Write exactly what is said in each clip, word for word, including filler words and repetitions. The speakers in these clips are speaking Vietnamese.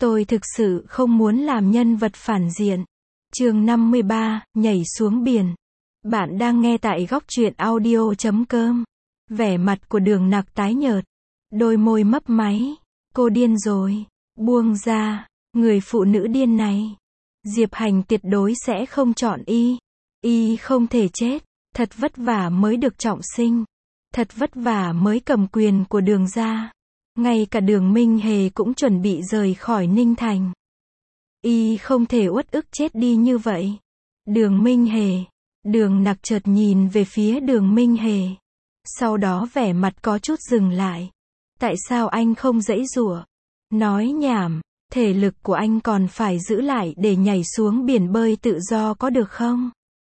Tôi thực sự không muốn làm nhân vật phản diện. Chương năm mươi ba, nhảy xuống biển. Bạn đang nghe tại góc truyện audio chấm com. Vẻ mặt của Đường Nặc tái nhợt, đôi môi mấp máy. Cô điên rồi, buông ra, người phụ nữ điên này. Diệp Hành tuyệt đối sẽ không chọn y. Y không thể chết, thật vất vả mới được trọng sinh. Thật vất vả mới cầm quyền của Đường gia. Ngay cả Đường Minh Hề cũng chuẩn bị rời khỏi Ninh Thành. Y không thể uất ức chết đi như vậy. Đường Minh Hề. Đường Nặc chợt nhìn về phía Đường Minh Hề. Sau đó vẻ mặt có chút dừng lại. Tại sao anh không giãy giụa? Nói nhảm, thể lực của anh còn phải giữ lại để nhảy xuống biển bơi tự do có được không?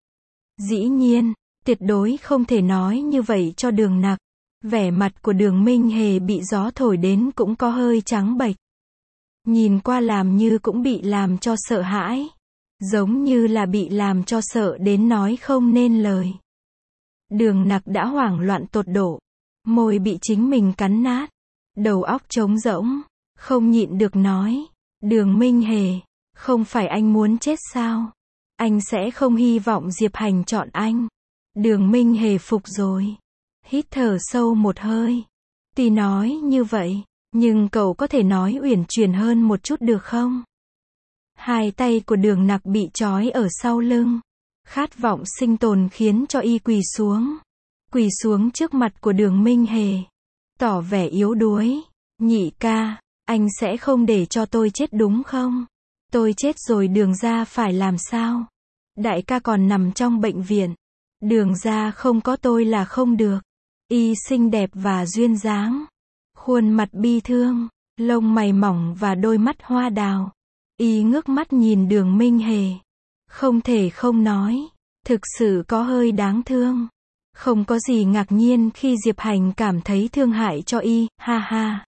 Dĩ nhiên, tuyệt đối không thể nói như vậy cho Đường Nặc. Vẻ mặt của Đường Minh Hề bị gió thổi đến cũng có hơi trắng bệch. Nhìn qua làm như cũng bị làm cho sợ hãi. Giống như là bị làm cho sợ đến nói không nên lời. Đường Nặc đã hoảng loạn tột độ. Môi bị chính mình cắn nát. Đầu óc trống rỗng. Không nhịn được nói. Đường Minh Hề, không phải anh muốn chết sao? Anh sẽ không hy vọng Diệp Hành chọn anh. Đường Minh Hề phục rồi. Hít thở sâu một hơi. Tuy nói như vậy, nhưng cậu có thể nói uyển chuyển hơn một chút được không? Hai tay của Đường Nặc bị trói ở sau lưng. Khát vọng sinh tồn khiến cho y quỳ xuống. Quỳ xuống trước mặt của Đường Minh Hề. Tỏ vẻ yếu đuối. Nhị ca, anh sẽ không để cho tôi chết đúng không? Tôi chết rồi Đường gia phải làm sao? Đại ca còn nằm trong bệnh viện. Đường gia không có tôi là không được. Y xinh đẹp và duyên dáng. Khuôn mặt bi thương, lông mày mỏng và đôi mắt hoa đào. Y ngước mắt nhìn Đường Minh Hề. Không thể không nói, thực sự có hơi đáng thương. Không có gì ngạc nhiên khi Diệp Hành cảm thấy thương hại cho y, ha ha.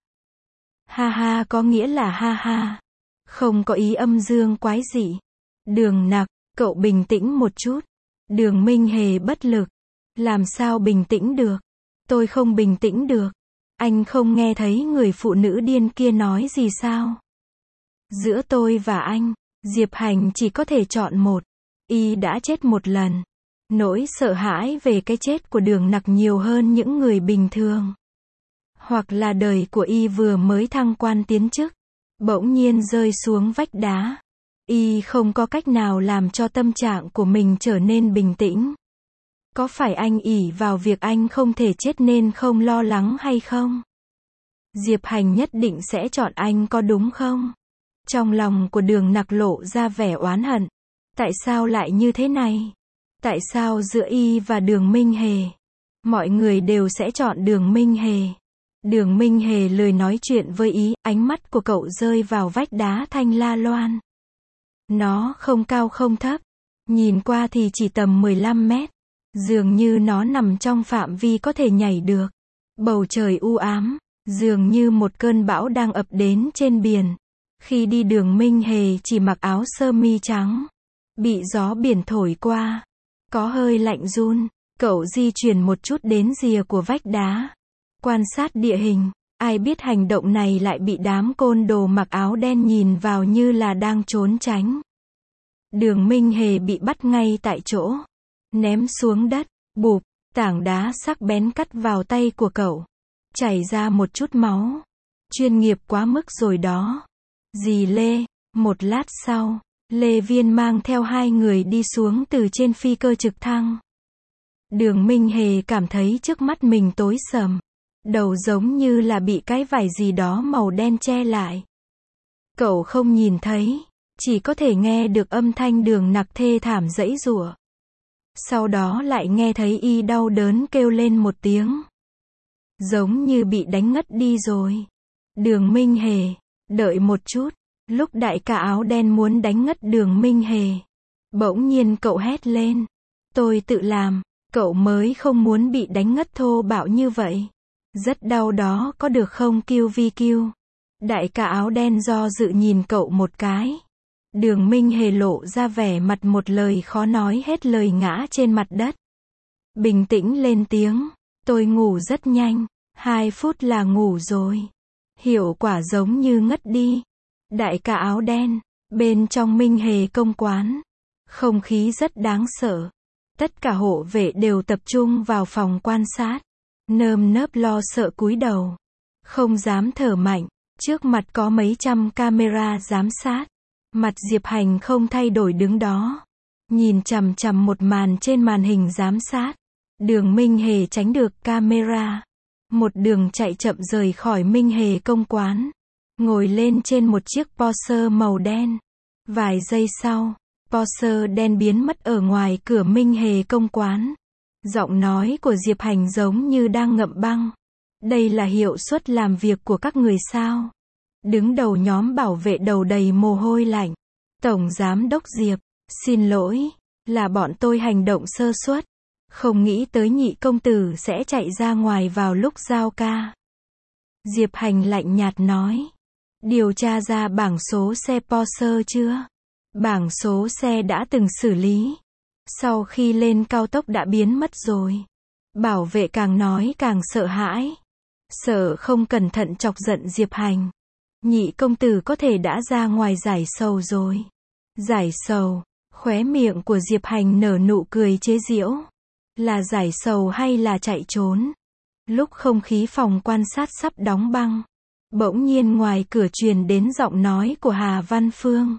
Ha ha có nghĩa là ha ha. Không có ý âm dương quái dị. Đường Nặc, cậu bình tĩnh một chút. Đường Minh Hề bất lực. Làm sao bình tĩnh được? Tôi không bình tĩnh được. Anh không nghe thấy người phụ nữ điên kia nói gì sao? Giữa tôi và anh, Diệp Hành chỉ có thể chọn một. Y đã chết một lần. Nỗi sợ hãi về cái chết của Đường Nặc nhiều hơn những người bình thường. Hoặc là đời của y vừa mới thăng quan tiến chức, bỗng nhiên rơi xuống vách đá. Y không có cách nào làm cho tâm trạng của mình trở nên bình tĩnh. Có phải anh ỷ vào việc anh không thể chết nên không lo lắng hay không? Diệp Hành nhất định sẽ chọn anh có đúng không? Trong lòng của Đường Nặc lộ ra vẻ oán hận. Tại sao lại như thế này? Tại sao giữa y và Đường Minh Hề, mọi người đều sẽ chọn Đường Minh Hề? Đường Minh Hề lười nói chuyện với ý, ánh mắt của cậu rơi vào vách đá Thanh La Loan. Nó không cao không thấp, nhìn qua thì chỉ tầm mười lăm mét. Dường như nó nằm trong phạm vi có thể nhảy được. Bầu trời u ám, dường như một cơn bão đang ập đến trên biển. Khi đi Đường Minh Hề chỉ mặc áo sơ mi trắng. Bị gió biển thổi qua. Có hơi lạnh run. Cậu di chuyển một chút đến rìa của vách đá. Quan sát địa hình. Ai biết hành động này lại bị đám côn đồ mặc áo đen nhìn vào như là đang trốn tránh. Đường Minh Hề bị bắt ngay tại chỗ. Ném xuống đất. Bụp. Tảng đá sắc bén cắt vào tay của cậu. Chảy ra một chút máu. Chuyên nghiệp quá mức rồi đó. Dì Lê. Một lát sau, Lê Viên mang theo hai người đi xuống từ trên phi cơ trực thăng. Đường Minh Hề cảm thấy trước mắt mình tối sầm. Đầu giống như là bị cái vải gì đó màu đen che lại. Cậu không nhìn thấy, chỉ có thể nghe được âm thanh Đường Nặc thê thảm giãy giụa. Sau đó lại nghe thấy y đau đớn kêu lên một tiếng. Giống như bị đánh ngất đi rồi. Đường Minh Hề, đợi một chút. Lúc đại ca áo đen muốn đánh ngất Đường Minh Hề, bỗng nhiên cậu hét lên. Tôi tự làm, cậu mới không muốn bị đánh ngất thô bạo như vậy. Rất đau đó có được không Kiêu Vi Kiêu? Đại ca áo đen do dự nhìn cậu một cái. Đường Minh Hề lộ ra vẻ mặt một lời khó nói hết lời ngã trên mặt đất. Bình tĩnh lên tiếng. Tôi ngủ rất nhanh. Hai phút là ngủ rồi. Hiệu quả giống như ngất đi. đại ca áo đen, bên trong Minh Hề công quán. Không khí rất đáng sợ. Tất cả hộ vệ đều tập trung vào phòng quan sát. Nơm nớp lo sợ cúi đầu. Không dám thở mạnh. Trước mặt có mấy trăm camera giám sát. Mặt Diệp Hành không thay đổi đứng đó. Nhìn chằm chằm một màn trên màn hình giám sát. Đường Minh Hề tránh được camera. Một đường chạy chậm rời khỏi Minh Hề công quán. Ngồi lên trên một chiếc Porsche màu đen. Vài giây sau, Porsche đen biến mất ở ngoài cửa Minh Hề công quán. Giọng nói của Diệp Hành giống như đang ngậm băng. Đây là hiệu suất làm việc của các người sao? Đứng đầu nhóm bảo vệ đầu đầy mồ hôi lạnh. Tổng Giám đốc Diệp, xin lỗi, là bọn tôi hành động sơ suất. Không nghĩ tới nhị công tử sẽ chạy ra ngoài vào lúc giao ca. Diệp Hành lạnh nhạt nói. Điều tra ra bảng số xe Porsche chưa? Bảng số xe đã từng xử lý. Sau khi lên cao tốc đã biến mất rồi. Bảo vệ càng nói càng sợ hãi. Sợ không cẩn thận chọc giận Diệp Hành. Nhị công tử có thể đã ra ngoài giải sầu rồi. Giải sầu, khóe miệng của Diệp Hành nở nụ cười chế giễu. Là giải sầu hay là chạy trốn? Lúc không khí phòng quan sát sắp đóng băng. Bỗng nhiên ngoài cửa truyền đến giọng nói của Hà Văn Phương.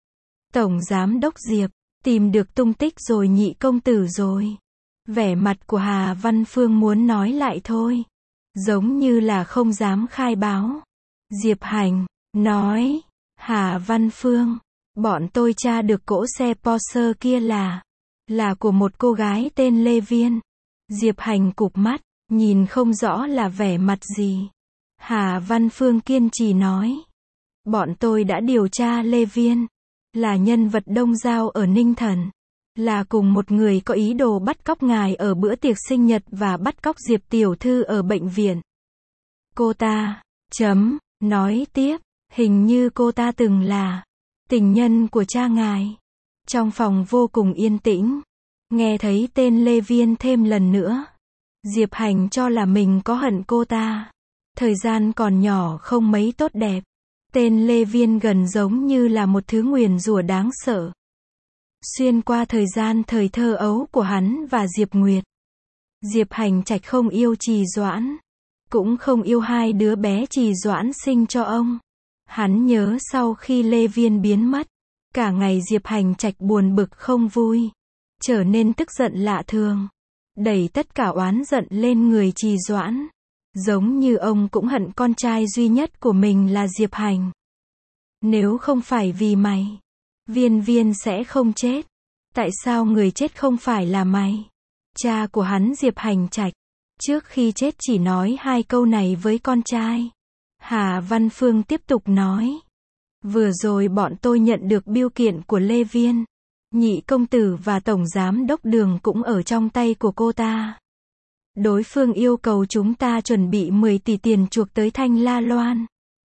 Tổng Giám đốc Diệp, tìm được tung tích rồi nhị công tử rồi. Vẻ mặt của Hà Văn Phương muốn nói lại thôi. Giống như là không dám khai báo. Diệp Hành, nói. Hà Văn Phương, bọn tôi tra được cỗ xe Porsche kia là, là của một cô gái tên Lê Viên. Diệp Hành cụp mắt, nhìn không rõ là vẻ mặt gì. Hà Văn Phương kiên trì nói. Bọn tôi đã điều tra Lê Viên. Là nhân vật đông giao ở Ninh Thần. Là cùng một người có ý đồ bắt cóc ngài ở bữa tiệc sinh nhật và bắt cóc Diệp tiểu thư ở bệnh viện. Cô ta, chấm, nói tiếp, hình như cô ta từng là tình nhân của cha ngài. Trong phòng vô cùng yên tĩnh. Nghe thấy tên Lê Viên thêm lần nữa. Diệp Hành cho là mình có hận cô ta. Thời gian còn nhỏ không mấy tốt đẹp. Tên Lê Viên gần giống như là một thứ nguyền rủa đáng sợ. Xuyên qua thời gian thời thơ ấu của hắn và Diệp Nguyệt. Diệp Hành Trạch không yêu Trì Doãn. Cũng không yêu hai đứa bé Trì Doãn sinh cho ông. Hắn nhớ sau khi Lê Viên biến mất. Cả ngày Diệp Hành Trạch buồn bực không vui. Trở nên tức giận lạ thường. Đẩy tất cả oán giận lên người Trì Doãn. Giống như ông cũng hận con trai duy nhất của mình là Diệp Hành. Nếu không phải vì mày, Viên Viên sẽ không chết. Tại sao người chết không phải là mày? Cha của hắn Diệp Hành Trạch, trước khi chết chỉ nói hai câu này với con trai. Hà Văn Phương tiếp tục nói. Vừa rồi bọn tôi nhận được biêu kiện của Lê Viên. Nhị công tử và tổng giám đốc Đường cũng ở trong tay của cô ta. Đối phương yêu cầu chúng ta chuẩn bị mười tỷ tiền chuộc tới Thanh La Loan.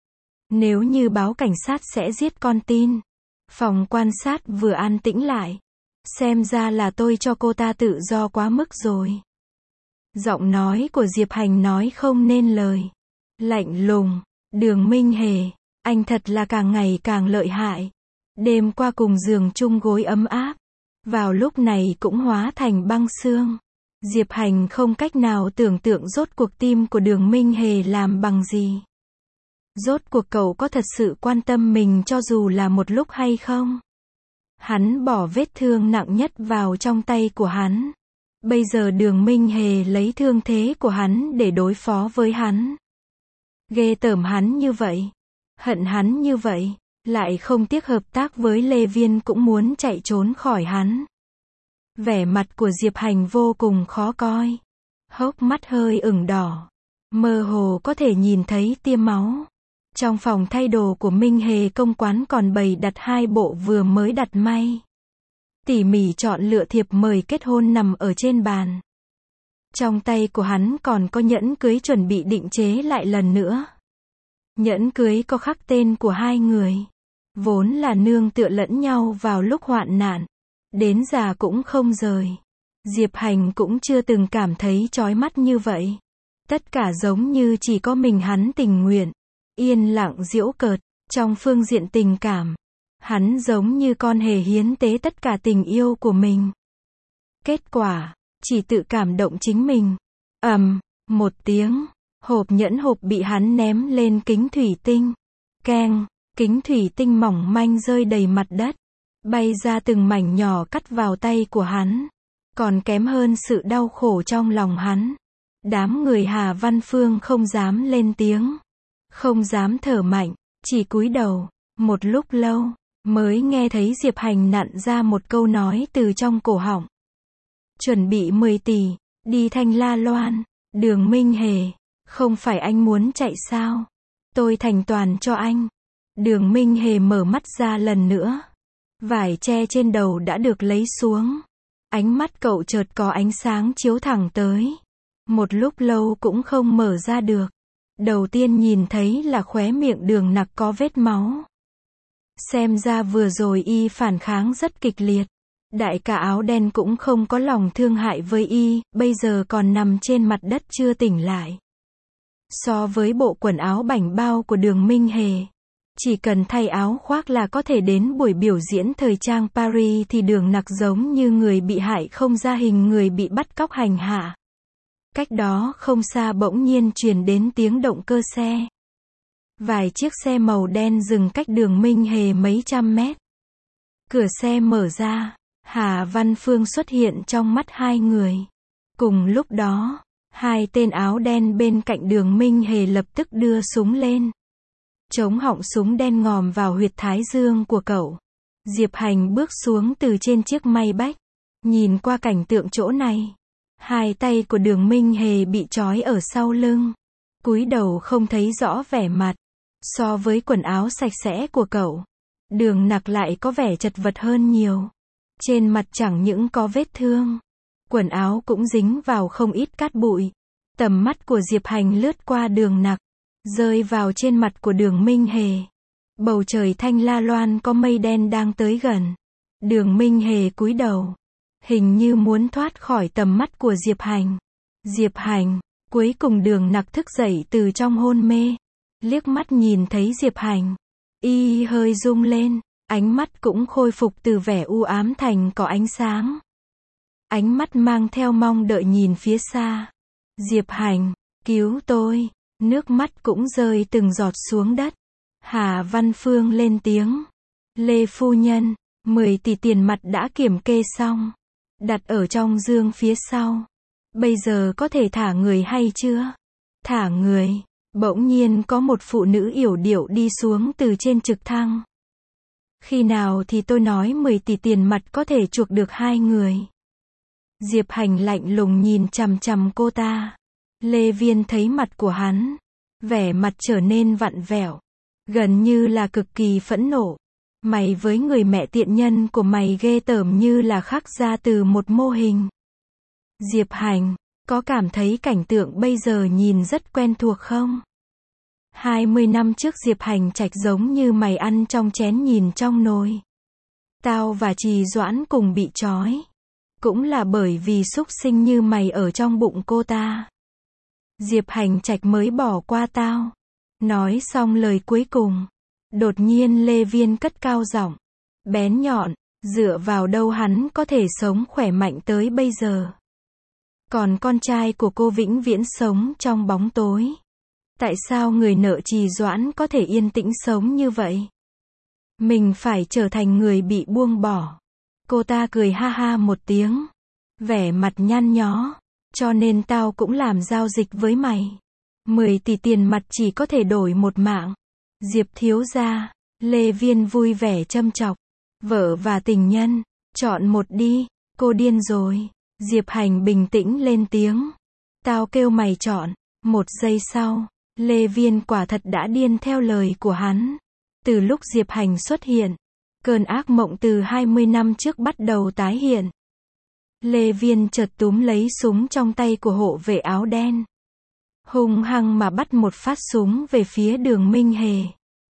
Nếu như báo cảnh sát sẽ giết con tin. Phòng quan sát vừa an tĩnh lại. Xem ra là tôi cho cô ta tự do quá mức rồi. Giọng nói của Diệp Hành nói không nên lời. Lạnh lùng. Đường Minh Hề, anh thật là càng ngày càng lợi hại. Đêm qua cùng giường chung gối ấm áp. Vào lúc này cũng hóa thành băng xương. Diệp Hành không cách nào tưởng tượng rốt cuộc tim của Đường Minh Hề làm bằng gì. Rốt cuộc cậu có thật sự quan tâm mình cho dù là một lúc hay không? Hắn bỏ vết thương nặng nhất vào trong tay của hắn. Bây giờ Đường Minh Hề lấy thương thế của hắn để đối phó với hắn. Ghê tởm hắn như vậy. Hận hắn như vậy. Lại không tiếc hợp tác với Lê Viên cũng muốn chạy trốn khỏi hắn. Vẻ mặt của Diệp Hành vô cùng khó coi. Hốc mắt hơi ửng đỏ. Mơ hồ có thể nhìn thấy tia máu. Trong phòng thay đồ của Minh Hề công quán còn bày đặt hai bộ vừa mới đặt may. Tỉ mỉ chọn lựa thiệp mời kết hôn nằm ở trên bàn. Trong tay của hắn còn có nhẫn cưới chuẩn bị định chế lại lần nữa. Nhẫn cưới có khắc tên của hai người. Vốn là nương tựa lẫn nhau vào lúc hoạn nạn. Đến già cũng không rời. Diệp Hành cũng chưa từng cảm thấy chói mắt như vậy. Tất cả giống như chỉ có mình hắn tình nguyện. Yên lặng giễu cợt. Trong phương diện tình cảm, hắn giống như con hề hiến tế tất cả tình yêu của mình. Kết quả, chỉ tự cảm động chính mình. Ầm, một tiếng, hộp nhẫn hộp bị hắn ném lên kính thủy tinh. Keng, kính thủy tinh mỏng manh rơi đầy mặt đất, bay ra từng mảnh nhỏ cắt vào tay của hắn. Còn kém hơn sự đau khổ trong lòng hắn. Đám người Hà Văn Phương không dám lên tiếng, không dám thở mạnh, chỉ cúi đầu. Một lúc lâu, mới nghe thấy Diệp Hành nặn ra một câu nói từ trong cổ họng. Chuẩn bị mười tỷ, đi Thanh La Loan. Đường Minh Hề, không phải anh muốn chạy sao? Tôi thành toàn cho anh. Đường Minh Hề mở mắt ra lần nữa. Vải che trên đầu đã được lấy xuống. Ánh mắt cậu chợt có ánh sáng chiếu thẳng tới. Một lúc lâu cũng không mở ra được. Đầu tiên nhìn thấy là khóe miệng Đường Nặc có vết máu. Xem ra vừa rồi y phản kháng rất kịch liệt. Đại ca áo đen cũng không có lòng thương hại với y, bây giờ còn nằm trên mặt đất chưa tỉnh lại. So với bộ quần áo bảnh bao của Đường Minh Hề, chỉ cần thay áo khoác là có thể đến buổi biểu diễn thời trang Paris thì Đường Nặc giống như người bị hại không ra hình, người bị bắt cóc hành hạ. Cách đó không xa bỗng nhiên truyền đến tiếng động cơ xe. Vài chiếc xe màu đen dừng cách Đường Minh Hề mấy trăm mét. Cửa xe mở ra, Hà Văn Phương xuất hiện trong mắt hai người. Cùng lúc đó, hai tên áo đen bên cạnh Đường Minh Hề lập tức đưa súng lên. Chống họng súng đen ngòm vào huyệt thái dương của cậu. Diệp Hành bước xuống từ trên chiếc Maybach. Nhìn qua cảnh tượng chỗ này, hai tay của Đường Minh Hề bị trói ở sau lưng. Cúi đầu không thấy rõ vẻ mặt. So với quần áo sạch sẽ của cậu, Đường Nặc lại có vẻ chật vật hơn nhiều. Trên mặt chẳng những có vết thương, quần áo cũng dính vào không ít cát bụi. Tầm mắt của Diệp Hành lướt qua Đường Nặc, rơi vào trên mặt của Đường Minh Hề. Bầu trời Thanh La Loan có mây đen đang tới gần. Đường Minh Hề cúi đầu, hình như muốn thoát khỏi tầm mắt của Diệp Hành. Diệp Hành, cuối cùng Đường Nặc thức dậy từ trong hôn mê. Liếc mắt nhìn thấy Diệp Hành, y hơi rung lên, ánh mắt cũng khôi phục từ vẻ u ám thành có ánh sáng. Ánh mắt mang theo mong đợi nhìn phía xa. Diệp Hành, cứu tôi. Nước mắt cũng rơi từng giọt xuống đất. Hà Văn Phương lên tiếng. Lê phu nhân, mười tỷ tiền mặt đã kiểm kê xong, đặt ở trong dương phía sau. Bây giờ có thể thả người hay chưa? Thả người. Bỗng nhiên có một phụ nữ yểu điệu đi xuống từ trên trực thăng. Khi nào thì tôi nói mười tỷ tiền mặt có thể chuộc được hai người. Diệp Hành lạnh lùng nhìn chằm chằm cô ta. Lê Viên thấy mặt của hắn, vẻ mặt trở nên vặn vẹo, gần như là cực kỳ phẫn nộ. Mày với người mẹ tiện nhân của mày ghê tởm như là khắc ra từ một mô hình. Diệp Hành, có cảm thấy cảnh tượng bây giờ nhìn rất quen thuộc không? hai mươi năm trước Diệp Hành Trạch giống như mày ăn trong chén nhìn trong nồi. Tao và Trì Doãn cùng bị trói. Cũng là bởi vì súc sinh như mày ở trong bụng cô ta. Diệp Hành Trạch mới bỏ qua tao. Nói xong lời cuối cùng, đột nhiên Lê Viên cất cao giọng, bén nhọn, dựa vào đâu hắn có thể sống khỏe mạnh tới bây giờ. Còn con trai của cô vĩnh viễn sống trong bóng tối. Tại sao người nợ Trì Doãn có thể yên tĩnh sống như vậy? Mình phải trở thành người bị buông bỏ. Cô ta cười ha ha một tiếng, vẻ mặt nhăn nhó. Cho nên tao cũng làm giao dịch với mày. mười tỷ tiền mặt chỉ có thể đổi một mạng. Diệp thiếu gia, Lê Viên vui vẻ châm chọc. Vợ và tình nhân, chọn một đi. Cô điên rồi. Diệp Hành bình tĩnh lên tiếng. Tao kêu mày chọn. Một giây sau, Lê Viên quả thật đã điên theo lời của hắn. Từ lúc Diệp Hành xuất hiện, cơn ác mộng từ hai mươi năm trước bắt đầu tái hiện. Lê Viên chợt túm lấy súng trong tay của hộ vệ áo đen, hung hăng mà bắt một phát súng về phía Đường Minh Hề.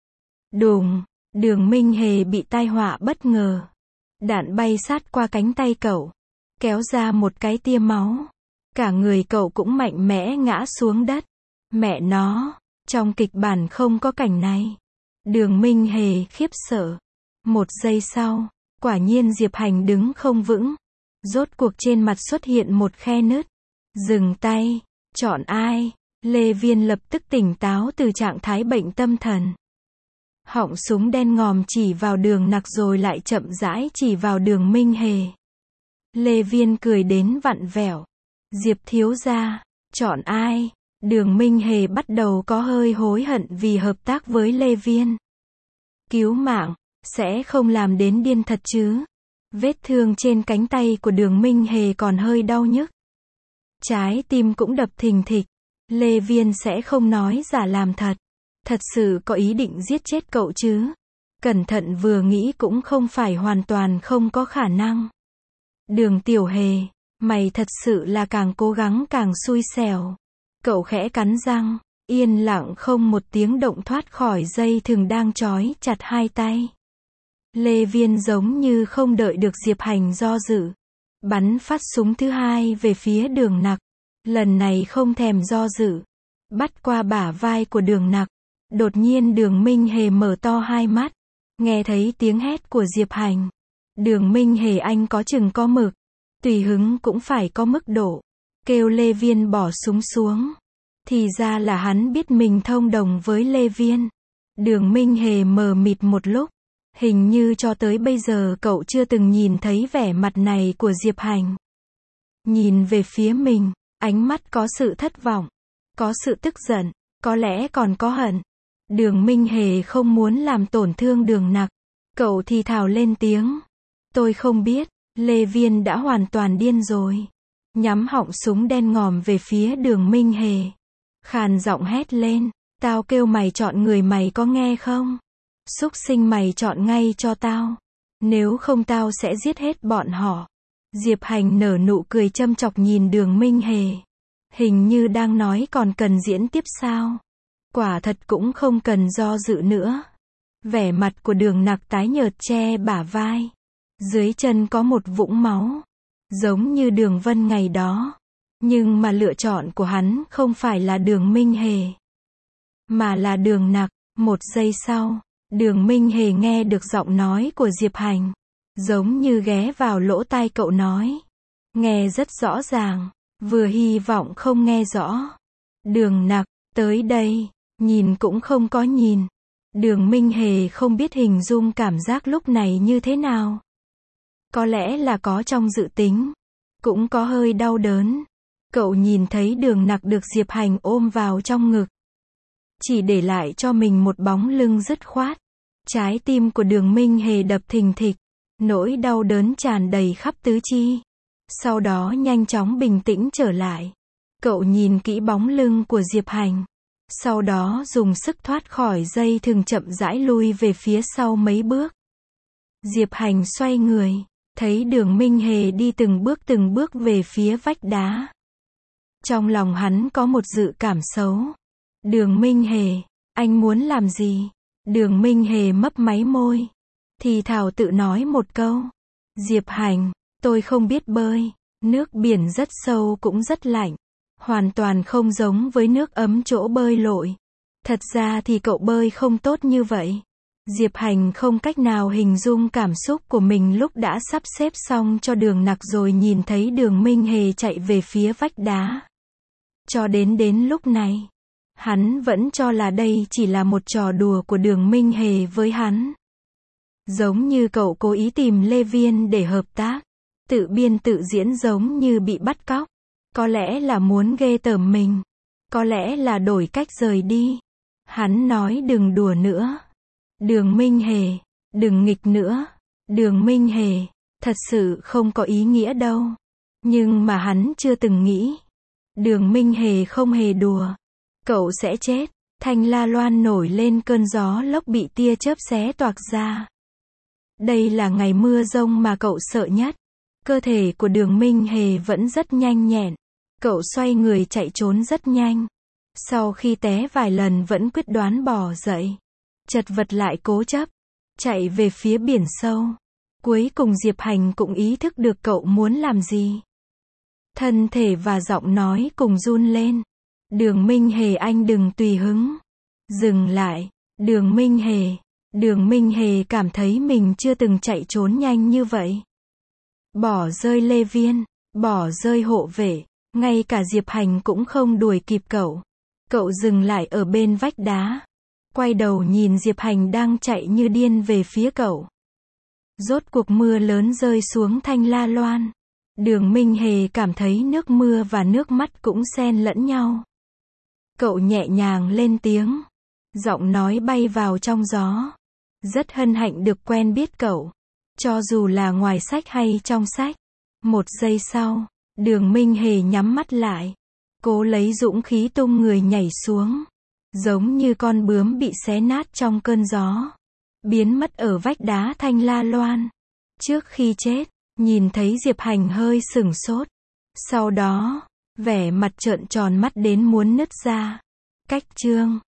Đùng, Đường Minh Hề bị tai họa bất ngờ. Đạn bay sát qua cánh tay cậu, kéo ra một cái tia máu. Cả người cậu cũng mạnh mẽ ngã xuống đất. Mẹ nó, trong kịch bản không có cảnh này. Đường Minh Hề khiếp sợ. Một giây sau, quả nhiên Diệp Hành đứng không vững. Rốt cuộc trên mặt xuất hiện một khe nứt. Dừng tay. Chọn ai? Lê Viên lập tức tỉnh táo từ trạng thái bệnh tâm thần. Họng súng đen ngòm chỉ vào Đường Nặc rồi lại chậm rãi chỉ vào Đường Minh Hề. Lê Viên cười đến vặn vẹo. Diệp thiếu gia, chọn ai? Đường Minh Hề bắt đầu có hơi hối hận vì hợp tác với Lê Viên. Cứu mạng, sẽ không làm đến điên thật chứ? Vết thương trên cánh tay của Đường Minh Hề còn hơi đau nhức. Trái tim cũng đập thình thịch. Lê Viên sẽ không nói giả làm thật. Thật sự có ý định giết chết cậu chứ? Cẩn thận vừa nghĩ cũng không phải hoàn toàn không có khả năng. Đường Tiểu Hề, mày thật sự là càng cố gắng càng xui xẻo. Cậu khẽ cắn răng, yên lặng không một tiếng động thoát khỏi dây thừng đang trói chặt hai tay. Lê Viên giống như không đợi được Diệp Hành do dự. Bắn phát súng thứ hai về phía Đường Nặc. Lần này không thèm do dự. Bắt qua bả vai của Đường Nặc. Đột nhiên Đường Minh Hề mở to hai mắt. Nghe thấy tiếng hét của Diệp Hành. Đường Minh Hề anh có chừng có mực. Tùy hứng cũng phải có mức độ. Kêu Lê Viên bỏ súng xuống. Thì ra là hắn biết mình thông đồng với Lê Viên. Đường Minh Hề mờ mịt một lúc. Hình như cho tới bây giờ cậu chưa từng nhìn thấy vẻ mặt này của Diệp Hành. Nhìn về phía mình, ánh mắt có sự thất vọng, có sự tức giận, có lẽ còn có hận. Đường Minh Hề không muốn làm tổn thương Đường Nặc. Cậu thì thào lên tiếng. Tôi không biết, Lê Viên đã hoàn toàn điên rồi. Nhắm họng súng đen ngòm về phía Đường Minh Hề. Khàn giọng hét lên. Tao kêu mày chọn người mày có nghe không? Súc sinh mày chọn ngay cho tao. Nếu không tao sẽ giết hết bọn họ. Diệp Hành nở nụ cười châm chọc nhìn Đường Minh Hề. Hình như đang nói còn cần diễn tiếp sao? Quả thật cũng không cần do dự nữa. Vẻ mặt của Đường Nặc tái nhợt che bả vai. Dưới chân có một vũng máu. Giống như Đường Vân ngày đó. Nhưng mà lựa chọn của hắn không phải là Đường Minh Hề. Mà là Đường Nặc. Một giây sau, Đường Minh Hề nghe được giọng nói của Diệp Hành. Giống như ghé vào lỗ tai cậu nói. Nghe rất rõ ràng. Vừa hy vọng không nghe rõ. Đường Nặc, tới đây. Nhìn cũng không có nhìn. Đường Minh Hề không biết hình dung cảm giác lúc này như thế nào. Có lẽ là có trong dự tính. Cũng có hơi đau đớn. Cậu nhìn thấy Đường Nặc được Diệp Hành ôm vào trong ngực. Chỉ để lại cho mình một bóng lưng dứt khoát. Trái tim của Đường Minh Hề đập thình thịch. Nỗi đau đớn tràn đầy khắp tứ chi. Sau đó nhanh chóng bình tĩnh trở lại. Cậu nhìn kỹ bóng lưng của Diệp Hành. Sau đó dùng sức thoát khỏi dây thừng chậm rãi lui về phía sau mấy bước. Diệp Hành xoay người. Thấy Đường Minh Hề đi từng bước từng bước về phía vách đá. Trong lòng hắn có một dự cảm xấu. Đường Minh Hề, anh muốn làm gì? Đường Minh Hề mấp máy môi. Thì thào tự nói một câu. Diệp Hành, tôi không biết bơi. Nước biển rất sâu cũng rất lạnh. Hoàn toàn không giống với nước ấm chỗ bơi lội. Thật ra thì cậu bơi không tốt như vậy. Diệp Hành không cách nào hình dung cảm xúc của mình lúc đã sắp xếp xong cho Đường Nặc rồi nhìn thấy Đường Minh Hề chạy về phía vách đá. Cho đến đến lúc này, hắn vẫn cho là đây chỉ là một trò đùa của Đường Minh Hề với hắn. Giống như cậu cố ý tìm Lê Viên để hợp tác. Tự biên tự diễn giống như bị bắt cóc. Có lẽ là muốn ghê tởm mình. Có lẽ là đổi cách rời đi. Hắn nói đừng đùa nữa. Đường Minh Hề, đừng nghịch nữa. Đường Minh Hề, thật sự không có ý nghĩa đâu. Nhưng mà hắn chưa từng nghĩ. Đường Minh Hề không hề đùa. Cậu sẽ chết. Thanh la loan nổi lên cơn gió lốc bị tia chớp xé toạc ra. Đây là ngày mưa giông mà cậu sợ nhất. Cơ thể của Đường Minh Hề vẫn rất nhanh nhẹn. Cậu xoay người chạy trốn rất nhanh. Sau khi té vài lần vẫn quyết đoán bỏ dậy. Chật vật lại cố chấp. Chạy về phía biển sâu. Cuối cùng Diệp Hành cũng ý thức được cậu muốn làm gì. Thân thể và giọng nói cùng run lên. Đường Minh Hề anh đừng tùy hứng. Dừng lại. Đường Minh Hề. Đường Minh Hề cảm thấy mình chưa từng chạy trốn nhanh như vậy. Bỏ rơi Lê Viên, bỏ rơi hộ vệ, ngay cả Diệp Hành cũng không đuổi kịp cậu. Cậu dừng lại ở bên vách đá, quay đầu nhìn Diệp Hành đang chạy như điên về phía cậu. Rốt cuộc mưa lớn rơi xuống Thanh La Loan. Đường Minh Hề cảm thấy nước mưa và nước mắt cũng xen lẫn nhau. Cậu nhẹ nhàng lên tiếng, giọng nói bay vào trong gió. Rất hân hạnh được quen biết cậu, cho dù là ngoài sách hay trong sách. Một giây sau, Đường Minh Hề nhắm mắt lại, cố lấy dũng khí tung người nhảy xuống, giống như con bướm bị xé nát trong cơn gió, biến mất ở vách đá Thanh La Loan. Trước khi chết, nhìn thấy Diệp Hành hơi sửng sốt, sau đó, vẻ mặt trợn tròn mắt đến muốn nứt ra. Cách chương